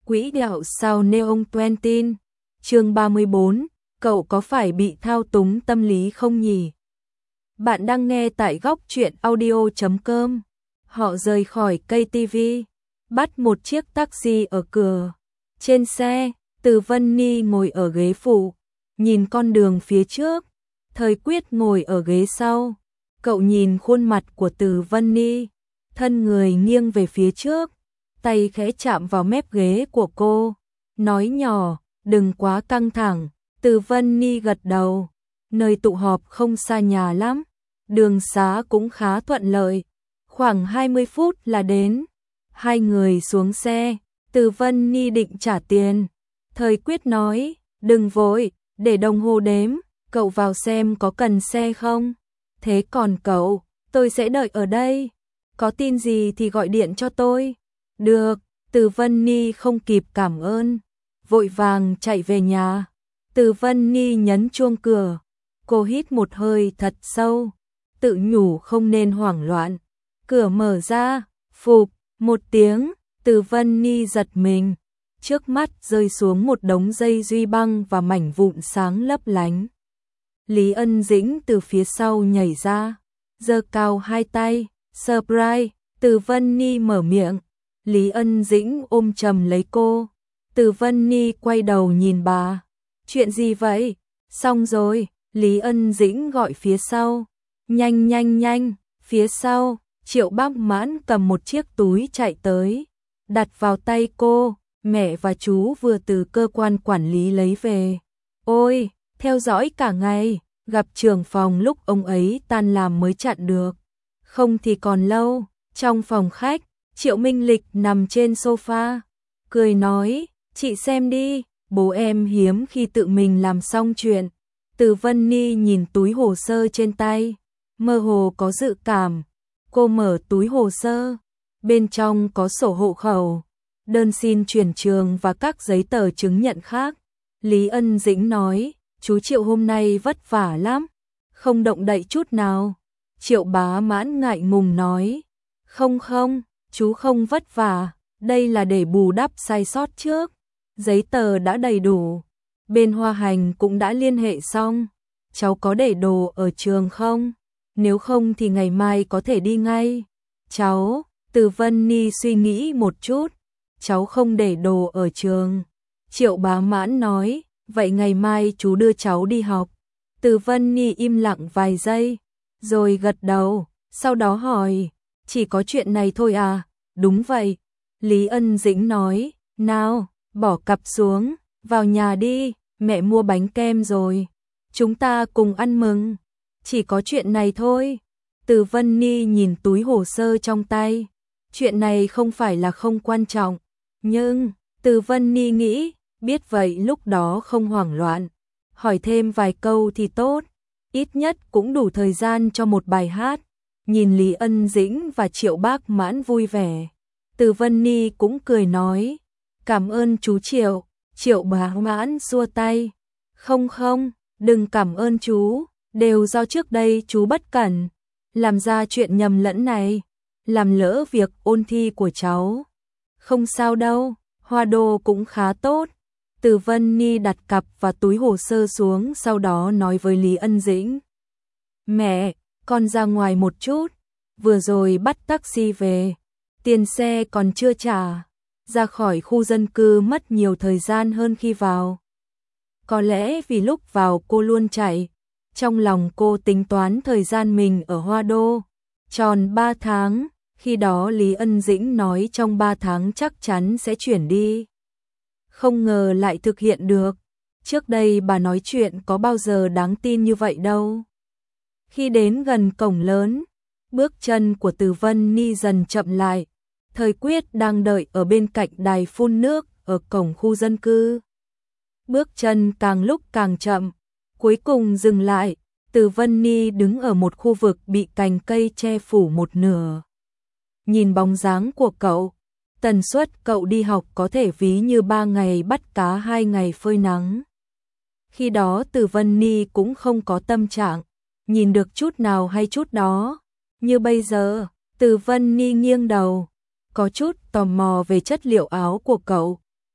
Quỹ đạo sao Neon Twentin, chương 34, cậu có phải bị thao túng tâm lý không nhỉ? Bạn đang nghe tại góc truyện audio.com. Họ rời khỏi cây TV, bắt một chiếc taxi ở cửa. Trên xe, Từ Vân Ni ngồi ở ghế phụ, nhìn con đường phía trước. Thời Quyết ngồi ở ghế sau. Cậu nhìn khuôn mặt của Từ Vân Ni, thân người nghiêng về phía trước, tay khẽ chạm vào mép ghế của cô, nói nhỏ, đừng quá căng thẳng. Từ Vân Ni gật đầu, nơi tụ họp không xa nhà lắm, đường xá cũng khá thuận lợi, khoảng 20 phút là đến. Hai người xuống xe, Từ Vân Ni định trả tiền. Thời Quyết nói, đừng vội, để đồng hồ đếm, cậu vào xem có cần xe không? Thế còn cậu, tôi sẽ đợi ở đây, có tin gì thì gọi điện cho tôi. Được, Từ Vân Ni không kịp cảm ơn, vội vàng chạy về nhà. Từ Vân Ni nhấn chuông cửa, cô hít một hơi thật sâu, tự nhủ không nên hoảng loạn. Cửa mở ra, phụp, một tiếng, Từ Vân Ni giật mình, trước mắt rơi xuống một đống dây duy băng và mảnh vụn sáng lấp lánh. Lý Ân Dĩnh từ phía sau nhảy ra, giơ cao hai tay, surprise. Từ Vân Ni mở miệng, Lý Ân Dĩnh ôm chầm lấy cô. Từ Vân Ni quay đầu nhìn bà, chuyện gì vậy? Xong rồi, Lý Ân Dĩnh gọi phía sau. Nhanh nhanh nhanh, phía sau, Triệu Bác Mãn cầm một chiếc túi chạy tới, đặt vào tay cô, mẹ và chú vừa từ cơ quan quản lý lấy về. Ôi, theo dõi cả ngày, gặp trưởng phòng lúc ông ấy tan làm mới chặn được, không thì còn lâu. Trong phòng khách, Triệu Minh Lịch nằm trên sofa, cười nói, chị xem đi, bố em hiếm khi tự mình làm xong chuyện. Từ Vân Ni nhìn túi hồ sơ trên tay, mơ hồ có dự cảm. Cô mở túi hồ sơ, bên trong có sổ hộ khẩu, đơn xin chuyển trường và các giấy tờ chứng nhận khác. Lý Ân Dĩnh nói, chú Triệu hôm nay vất vả lắm, không động đậy chút nào. Triệu Bá Mãn ngại ngùng nói, không, chú không vất vả, đây là để bù đắp sai sót trước. Giấy tờ đã đầy đủ, bên Hoa Hành cũng đã liên hệ xong. Cháu có để đồ ở trường không? Nếu không thì ngày mai có thể đi ngay. Cháu, Từ Vân Ni suy nghĩ một chút, cháu không để đồ ở trường. Triệu Bá Mãn nói, vậy ngày mai chú đưa cháu đi học. Từ Vân Ni im lặng vài giây, rồi gật đầu, sau đó hỏi, chỉ có chuyện này thôi à? Đúng vậy. Lý Ân Dĩnh nói, nào, bỏ cặp xuống, vào nhà đi, mẹ mua bánh kem rồi, chúng ta cùng ăn mừng. Chỉ có chuyện này thôi. Từ Vân Ni nhìn túi hồ sơ trong tay, chuyện này không phải là không quan trọng, nhưng Từ Vân Ni nghĩ, biết vậy lúc đó không hoảng loạn, hỏi thêm vài câu thì tốt, ít nhất cũng đủ thời gian cho một bài hát. Nhìn Lý Ân Dĩnh và Triệu Bác Mãn vui vẻ, Từ Vân Ni cũng cười nói, cảm ơn chú Triệu. Triệu Bá Mãn xua tay, không, đừng cảm ơn chú, đều do trước đây chú bất cẩn, làm ra chuyện nhầm lẫn này, làm lỡ việc ôn thi của cháu. Không sao đâu, Hoa Đô cũng khá tốt. Từ Vân Ni đặt cặp và túi hồ sơ xuống, sau đó nói với Lý Ân Dĩnh, mẹ, con ra ngoài một chút, vừa rồi bắt taxi về, tiền xe còn chưa trả, ra khỏi khu dân cư mất nhiều thời gian hơn khi vào. Có lẽ vì lúc vào cô luôn chạy, trong lòng cô tính toán thời gian mình ở Hoa Đô, tròn 3 tháng, khi đó Lý Ân Dĩnh nói trong 3 tháng chắc chắn sẽ chuyển đi. Không ngờ lại thực hiện được, trước đây bà nói chuyện có bao giờ đáng tin như vậy đâu. Khi đến gần cổng lớn, bước chân của Từ Vân Ni dần chậm lại. Thời Quyết đang đợi ở bên cạnh đài phun nước ở cổng khu dân cư. Bước chân càng lúc càng chậm, cuối cùng dừng lại. Từ Vân Ni đứng ở một khu vực bị cành cây che phủ một nửa. Nhìn bóng dáng của cậu, tần suất cậu đi học có thể ví như 3 ngày bắt cá 2 ngày phơi nắng. Khi đó Từ Vân Ni cũng không có tâm trạng nhìn được chút nào hay chút đó. Như bây giờ, Từ Vân Ni nghiêng đầu, có chút tò mò về chất liệu áo của cậu.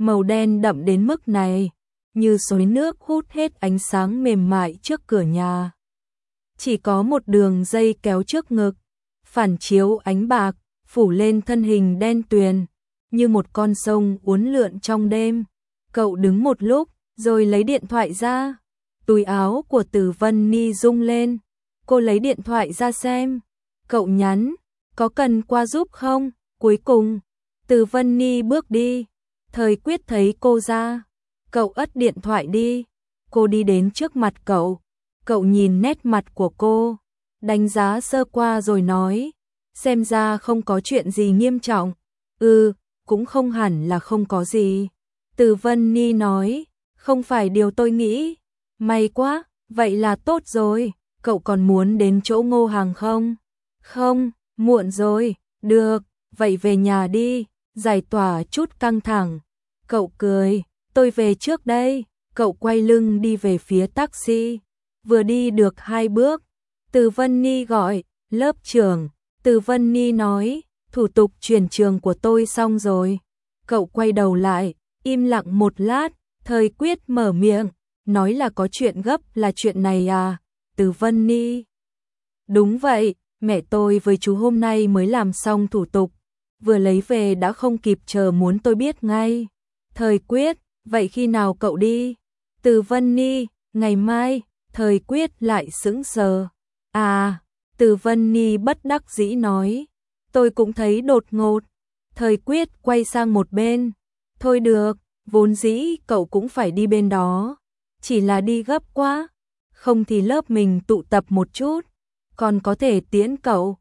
màu đen đậm đến mức này, như suối nước hút hết ánh sáng mềm mại trước cửa nhà. Chỉ có một đường dây kéo trước ngực, phản chiếu ánh bạc, phủ lên thân hình đen tuyền, như một con sông uốn lượn trong đêm. Cậu đứng một lúc, rồi lấy điện thoại ra. Túi áo của Từ Vân Ni rung lên. Cô lấy điện thoại ra xem. Cậu nhắn, có cần qua giúp không? Cuối cùng, Từ Vân Ni bước đi. Thời Quyết thấy cô ra. Cậu ất điện thoại đi. Cô đi đến trước mặt cậu. Cậu nhìn nét mặt của cô, đánh giá sơ qua rồi nói, xem ra không có chuyện gì nghiêm trọng. Cũng không hẳn là không có gì. Từ Vân Ni nói, không phải điều tôi nghĩ. May quá, vậy là tốt rồi. Cậu còn muốn đến chỗ Ngô Hằng không? Không, muộn rồi. Được, vậy về nhà đi, giải tỏa chút căng thẳng. Cậu cười, tôi về trước đây. Cậu quay lưng đi về phía taxi. Vừa đi được 2 bước, Từ Vân Ni gọi, lớp trưởng. Từ Vân Ni nói, thủ tục chuyển trường của tôi xong rồi. Cậu quay đầu lại, im lặng một lát, Thời Quyết mở miệng, nói là có chuyện gấp là chuyện này à? Từ Vân Ni. Đúng vậy, mẹ tôi với chú hôm nay mới làm xong thủ tục, vừa lấy về đã không kịp chờ muốn tôi biết ngay. Thời Quyết, vậy khi nào cậu đi? Từ Vân Ni, ngày mai. Thời Quyết lại sững sờ. À, Từ Vân Ni bất đắc dĩ nói, tôi cũng thấy đột ngột. Thời Quyết quay sang một bên. Thôi được, vốn dĩ cậu cũng phải đi bên đó. Chỉ là đi gấp quá. Không thì lớp mình tụ tập một chút. Còn có thể tiễn cậu.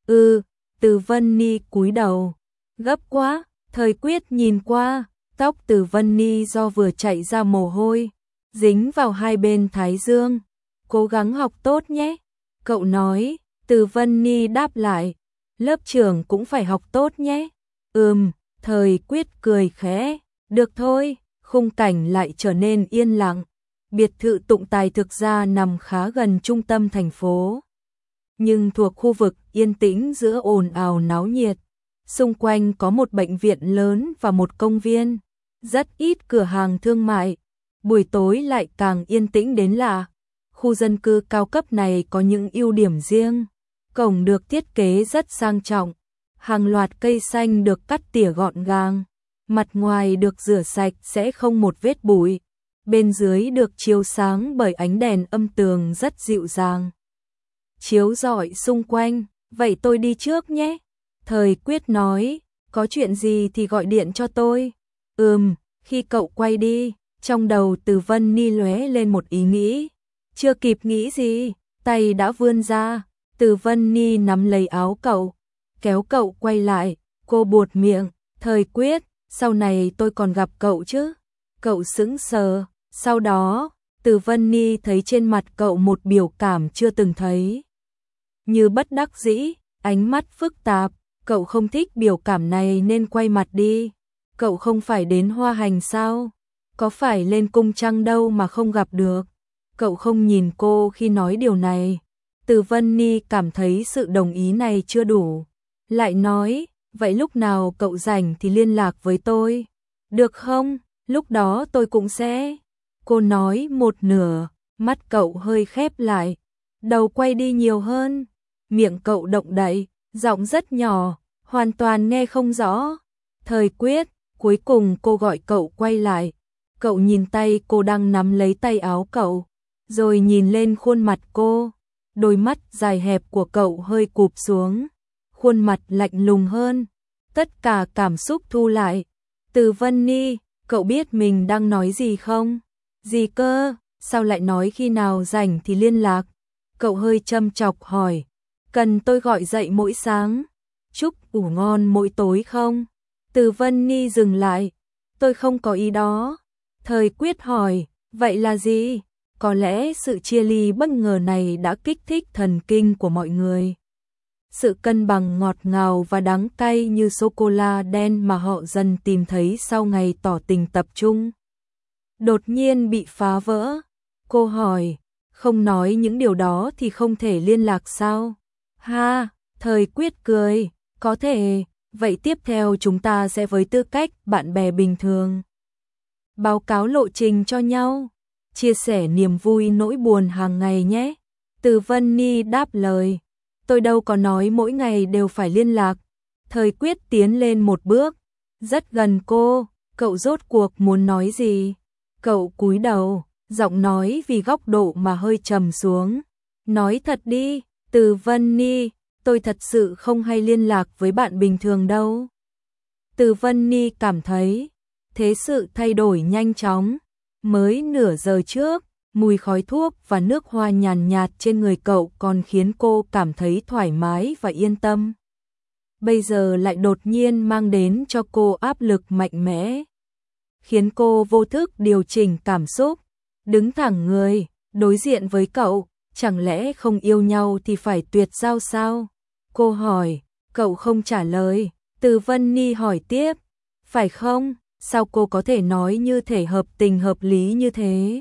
Từ Vân Ni cúi đầu. Gấp quá. Thời Quyết nhìn qua. Tóc Từ Vân Ni do vừa chạy ra mồ hôi, dính vào hai bên thái dương. Cố gắng học tốt nhé. Cậu nói. Từ Vân Ni đáp lại. Lớp trưởng cũng phải học tốt nhé. Thời Quyết cười khẽ. Được thôi. Khung cảnh lại trở nên yên lặng. Biệt thự Tụng Tài thực ra nằm khá gần trung tâm thành phố, nhưng thuộc khu vực yên tĩnh giữa ồn ào náo nhiệt. Xung quanh có một bệnh viện lớn và một công viên. Rất ít cửa hàng thương mại. Buổi tối lại càng yên tĩnh đến lạ. Khu dân cư cao cấp này có những ưu điểm riêng. Cổng được thiết kế rất sang trọng. Hàng loạt cây xanh được cắt tỉa gọn gàng. Mặt ngoài được rửa sạch sẽ không một vết bụi. Bên dưới được chiếu sáng bởi ánh đèn âm tường rất dịu dàng, chiếu rọi xung quanh. Vậy tôi đi trước nhé. Thời Quyết nói, có chuyện gì thì gọi điện cho tôi. Khi cậu quay đi, trong đầu Từ Vân Ni lóe lên một ý nghĩ. Chưa kịp nghĩ gì, tay đã vươn ra. Từ Vân Ni nắm lấy áo cậu, kéo cậu quay lại. Cô buột miệng, Thời Quyết, sau này tôi còn gặp cậu chứ? Cậu sững sờ. Sau đó, Từ Vân Ni thấy trên mặt cậu một biểu cảm chưa từng thấy. Như bất đắc dĩ, ánh mắt phức tạp. Cậu không thích biểu cảm này nên quay mặt đi. Cậu không phải đến Hoa Hành sao? Có phải lên cung trăng đâu mà không gặp được? Cậu không nhìn cô khi nói điều này. Từ Vân Ni cảm thấy sự đồng ý này chưa đủ. Lại nói, vậy lúc nào cậu rảnh thì liên lạc với tôi. Được không? Lúc đó tôi cũng sẽ. Cô nói một nửa, mắt cậu hơi khép lại. Đầu quay đi nhiều hơn. Miệng cậu động đậy, giọng rất nhỏ, hoàn toàn nghe không rõ. Thời Quyết, cuối cùng cô gọi cậu quay lại. Cậu nhìn tay cô đang nắm lấy tay áo cậu, rồi nhìn lên khuôn mặt cô. Đôi mắt dài hẹp của cậu hơi cụp xuống, khuôn mặt lạnh lùng hơn. Tất cả cảm xúc thu lại. Từ Vân Ni, cậu biết mình đang nói gì không? Gì cơ? Sao lại nói khi nào rảnh thì liên lạc? Cậu hơi châm chọc hỏi. Cần tôi gọi dậy mỗi sáng, chúc ngủ ngon mỗi tối không? Từ Vân Ni dừng lại. Tôi không có ý đó. Thời Quyết hỏi, vậy là gì? Có lẽ sự chia ly bất ngờ này đã kích thích thần kinh của mọi người. Sự cân bằng ngọt ngào và đắng cay như sô-cô-la đen mà họ dần tìm thấy sau ngày tỏ tình tập trung, đột nhiên bị phá vỡ. Cô hỏi, không nói những điều đó thì không thể liên lạc sao? Ha, Thời Quyết cười, có thể, vậy tiếp theo chúng ta sẽ với tư cách bạn bè bình thường. báo cáo lộ trình cho nhau, chia sẻ niềm vui nỗi buồn hàng ngày nhé. Từ Vân Ni đáp lời, tôi đâu có nói mỗi ngày đều phải liên lạc. Thời Quyết tiến lên một bước, rất gần cô, cậu rốt cuộc muốn nói gì? Cậu cúi đầu, giọng nói vì góc độ mà hơi trầm xuống. Nói thật đi, Từ Vân Ni, tôi thật sự không hay liên lạc với bạn bình thường đâu. Từ Vân Ni cảm thấy thế sự thay đổi nhanh chóng. Mới nửa giờ trước, mùi khói thuốc và nước hoa nhàn nhạt trên người cậu còn khiến cô cảm thấy thoải mái và yên tâm. Bây giờ lại đột nhiên mang đến cho cô áp lực mạnh mẽ, khiến cô vô thức điều chỉnh cảm xúc, đứng thẳng người, đối diện với cậu. Chẳng lẽ không yêu nhau thì phải tuyệt giao sao? Cô hỏi, cậu không trả lời. Từ Vân Ni hỏi tiếp, phải không? Sao cô có thể nói như thể hợp tình hợp lý như thế?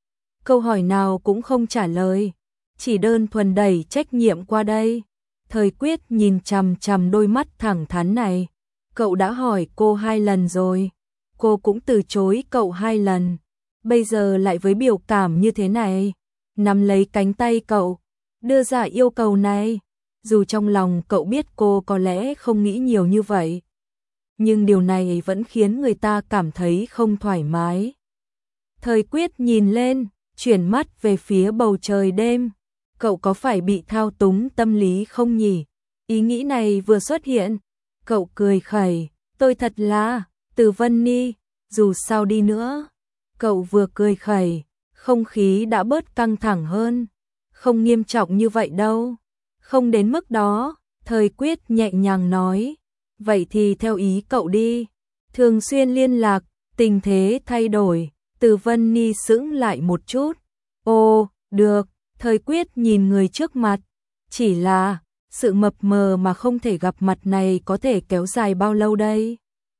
Câu hỏi nào cũng không trả lời, chỉ đơn thuần đẩy trách nhiệm qua đây. Thời Quyết nhìn chằm chằm đôi mắt thẳng thắn này. Cậu đã hỏi cô 2 lần rồi, cô cũng từ chối cậu 2 lần. Bây giờ lại với biểu cảm như thế này, nắm lấy cánh tay cậu, đưa ra yêu cầu này. Dù trong lòng cậu biết cô có lẽ không nghĩ nhiều như vậy, nhưng điều này vẫn khiến người ta cảm thấy không thoải mái. Thời Quyết nhìn lên, chuyển mắt về phía bầu trời đêm. Cậu có phải bị thao túng tâm lý không nhỉ? Ý nghĩ này vừa xuất hiện, cậu cười khẩy, tôi thật là, Từ Vân Ni, dù sao đi nữa. Cậu vừa cười khẩy, không khí đã bớt căng thẳng hơn. Không nghiêm trọng như vậy đâu. Không đến mức đó, Thời Quyết nhẹ nhàng nói. Vậy thì theo ý cậu đi. Thường xuyên liên lạc, tình thế thay đổi. Từ Vân Ni sững lại một chút. Ồ, được. Thời Quyết nhìn người trước mặt. Chỉ là, sự mập mờ mà không thể gặp mặt này có thể kéo dài bao lâu đây?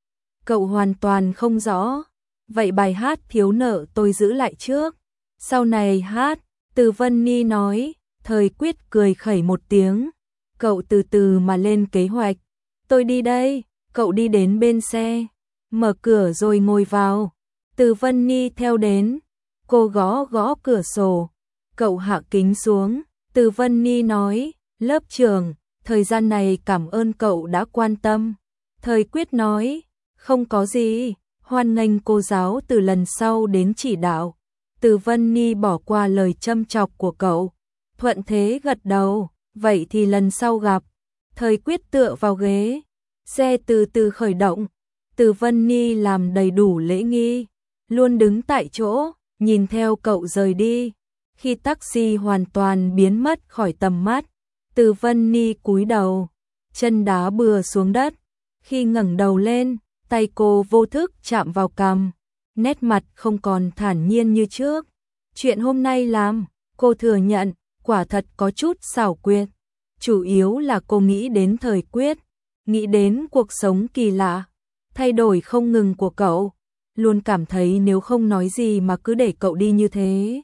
Cậu hoàn toàn không rõ. Vậy bài hát thiếu nợ tôi giữ lại trước, sau này hát. Từ Vân Ni nói. Thời Quyết cười khẩy một tiếng. Cậu từ từ mà lên kế hoạch. Tôi đi đây. Cậu đi đến bên xe, mở cửa rồi ngồi vào. Từ Vân Ni theo đến. Cô gõ gõ cửa sổ. Cậu hạ kính xuống. Từ Vân Ni nói, lớp trưởng, thời gian này cảm ơn cậu đã quan tâm. Thời Quyết nói, không có gì, hoan nghênh cô giáo từ lần sau đến chỉ đạo. Từ Vân Ni bỏ qua lời châm chọc của cậu, thuận thế gật đầu, vậy thì lần sau gặp. Thời Quyết tựa vào ghế, xe từ từ khởi động. Từ Vân Ni làm đầy đủ lễ nghi, luôn đứng tại chỗ, nhìn theo cậu rời đi. Khi taxi hoàn toàn biến mất khỏi tầm mắt, Từ Vân Ni cúi đầu, chân đá bừa xuống đất. Khi ngẩng đầu lên, tay cô vô thức chạm vào cằm, nét mặt không còn thản nhiên như trước. Chuyện hôm nay làm, cô thừa nhận, quả thật có chút xảo quyệt. Chủ yếu là cô nghĩ đến Thời Quyết, nghĩ đến cuộc sống kỳ lạ, thay đổi không ngừng của cậu. Luôn cảm thấy nếu không nói gì mà cứ để cậu đi như thế,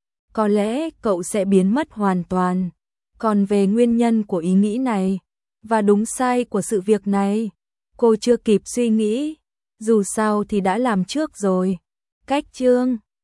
có lẽ cậu sẽ biến mất hoàn toàn. Còn về nguyên nhân của ý nghĩ này, và đúng sai của sự việc này, cô chưa kịp suy nghĩ. Dù sao thì đã làm trước rồi. Cách chương